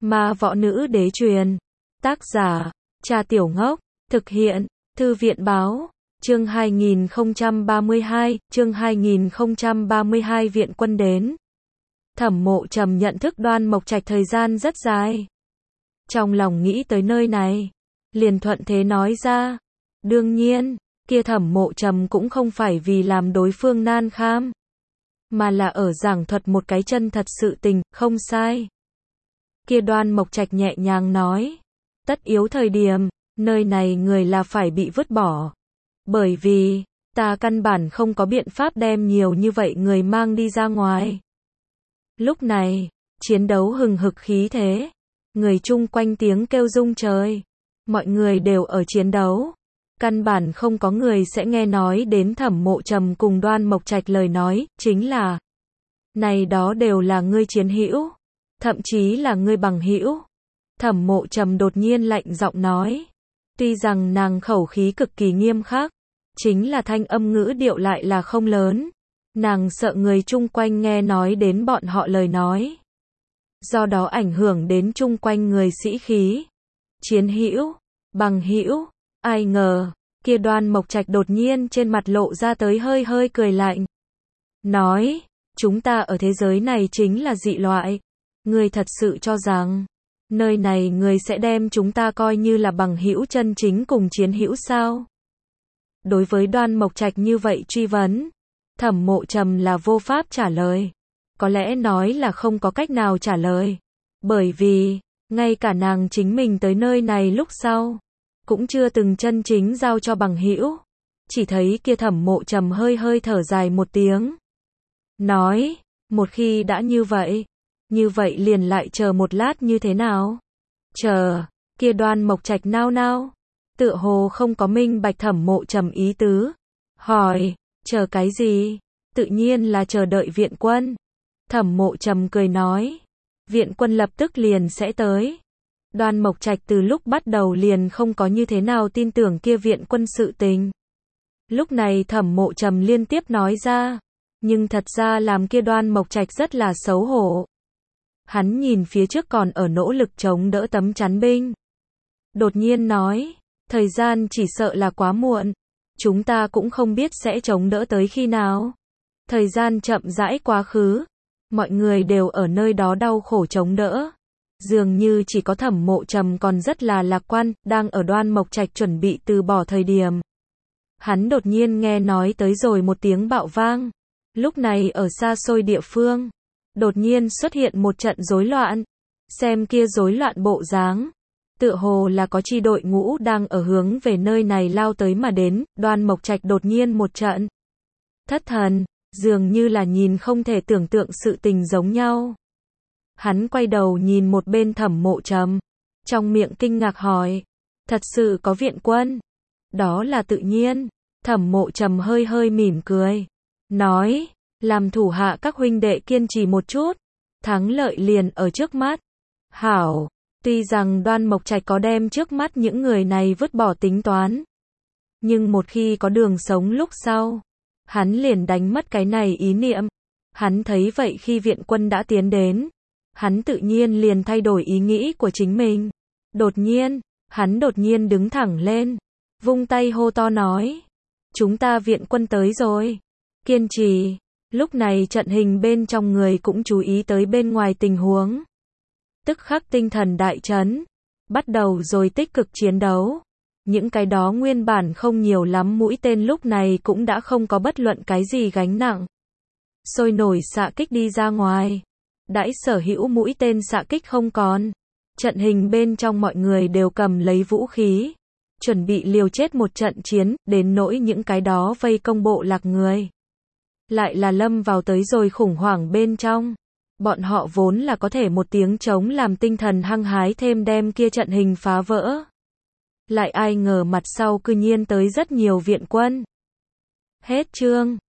Ma Võ Nữ Đế truyền. Tác giả, Trà Tiểu Ngốc. Thực hiện, Thư viện báo. Chương 2032, chương 2032 viện quân đến. Thẩm Mộ Trầm nhận thức Đoan Mộc Trạch thời gian rất dài. Trong lòng nghĩ tới nơi này, liền thuận thế nói ra. Đương nhiên, kia Thẩm Mộ Trầm cũng không phải vì làm đối phương nan kham, mà là ở giảng thuật một cái chân thật sự tình, không sai. Kia Đoan Mộc Trạch nhẹ nhàng nói, tất yếu thời điểm, nơi này người là phải bị vứt bỏ. Bởi vì, ta căn bản không có biện pháp đem nhiều như vậy người mang đi ra ngoài. Lúc này, chiến đấu hừng hực khí thế, người chung quanh tiếng kêu rung trời. Mọi người đều ở chiến đấu. Căn bản không có người sẽ nghe nói đến Thẩm Mộ Trầm cùng Đoan Mộc Trạch lời nói, chính là này đó đều là ngươi chiến hữu, thậm chí là ngươi bằng hữu. Thẩm Mộ Trầm đột nhiên lạnh giọng nói. Tuy rằng nàng khẩu khí cực kỳ nghiêm khắc, chính là thanh âm ngữ điệu lại là không lớn. Nàng sợ người chung quanh nghe nói đến bọn họ lời nói, do đó ảnh hưởng đến chung quanh người sĩ khí. Chiến hữu, bằng hữu, ai ngờ, kia Đoan Mộc Trạch đột nhiên trên mặt lộ ra tới hơi hơi cười lạnh. Nói, chúng ta ở thế giới này chính là dị loại. Ngươi thật sự cho rằng, nơi này người sẽ đem chúng ta coi như là bằng hữu chân chính cùng chiến hữu sao? Đối với Đoan Mộc Trạch như vậy truy vấn, Thẩm Mộ Trầm là vô pháp trả lời. Có lẽ nói là không có cách nào trả lời. Bởi vì, ngay cả nàng chính mình tới nơi này lúc sau, cũng chưa từng chân chính giao cho bằng hữu. Chỉ thấy kia Thẩm Mộ Trầm hơi hơi thở dài một tiếng. Nói, một khi đã như vậy liền lại chờ một lát như thế nào? Chờ, kia Đoan Mộc Trạch nao nao, tựa hồ không có minh bạch Thẩm Mộ Trầm ý tứ. Hỏi, chờ cái gì? Tự nhiên là chờ đợi viện quân. Thẩm Mộ Trầm cười nói, viện quân lập tức liền sẽ tới. Đoan Mộc Trạch từ lúc bắt đầu liền không có như thế nào tin tưởng kia viện quân sự tình. Lúc này Thẩm Mộ Trầm liên tiếp nói ra, nhưng thật ra làm kia Đoan Mộc Trạch rất là xấu hổ. Hắn nhìn phía trước còn ở nỗ lực chống đỡ tấm chắn binh. Đột nhiên nói, thời gian chỉ sợ là quá muộn. Chúng ta cũng không biết sẽ chống đỡ tới khi nào. Thời gian chậm rãi quá khứ. Mọi người đều ở nơi đó đau khổ chống đỡ. Dường như chỉ có Thẩm Mộ Trầm còn rất là lạc quan, đang ở Đoan Mộc Trạch chuẩn bị từ bỏ thời điểm. Hắn đột nhiên nghe nói tới rồi một tiếng bạo vang. Lúc này ở xa xôi địa phương, đột nhiên xuất hiện một trận rối loạn. Xem kia rối loạn bộ dáng, tựa hồ là có chi đội ngũ đang ở hướng về nơi này lao tới mà đến. Đoan Mộc Trạch đột nhiên một trận thất thần, dường như là nhìn không thể tưởng tượng sự tình giống nhau. Hắn quay đầu nhìn một bên Thẩm Mộ Trầm, trong miệng kinh ngạc hỏi, thật sự có viện quân? Đó là tự nhiên. Thẩm Mộ Trầm hơi hơi mỉm cười, nói, làm thủ hạ các huynh đệ kiên trì một chút, thắng lợi liền ở trước mắt. Hảo, tuy rằng Đoan Mộc Trạch có đem trước mắt những người này vứt bỏ tính toán, nhưng một khi có đường sống lúc sau, hắn liền đánh mất cái này ý niệm. Hắn thấy vậy khi viện quân đã tiến đến, hắn tự nhiên liền thay đổi ý nghĩ của chính mình. Hắn đột nhiên đứng thẳng lên, vung tay hô to nói, chúng ta viện quân tới rồi, kiên trì. Lúc này trận hình bên trong người cũng chú ý tới bên ngoài tình huống. Tức khắc tinh thần đại chấn, bắt đầu rồi tích cực chiến đấu. Những cái đó nguyên bản không nhiều lắm mũi tên lúc này cũng đã không có bất luận cái gì gánh nặng. Sôi nổi xạ kích đi ra ngoài. Đãi sở hữu mũi tên xạ kích không còn. Trận hình bên trong mọi người đều cầm lấy vũ khí, chuẩn bị liều chết một trận chiến, đến nỗi những cái đó vây công bộ lạc người. Lại là lâm vào tới rồi khủng hoảng bên trong. Bọn họ vốn là có thể một tiếng trống làm tinh thần hăng hái thêm đem kia trận hình phá vỡ. Lại ai ngờ mặt sau cư nhiên tới rất nhiều viện quân. Hết chương.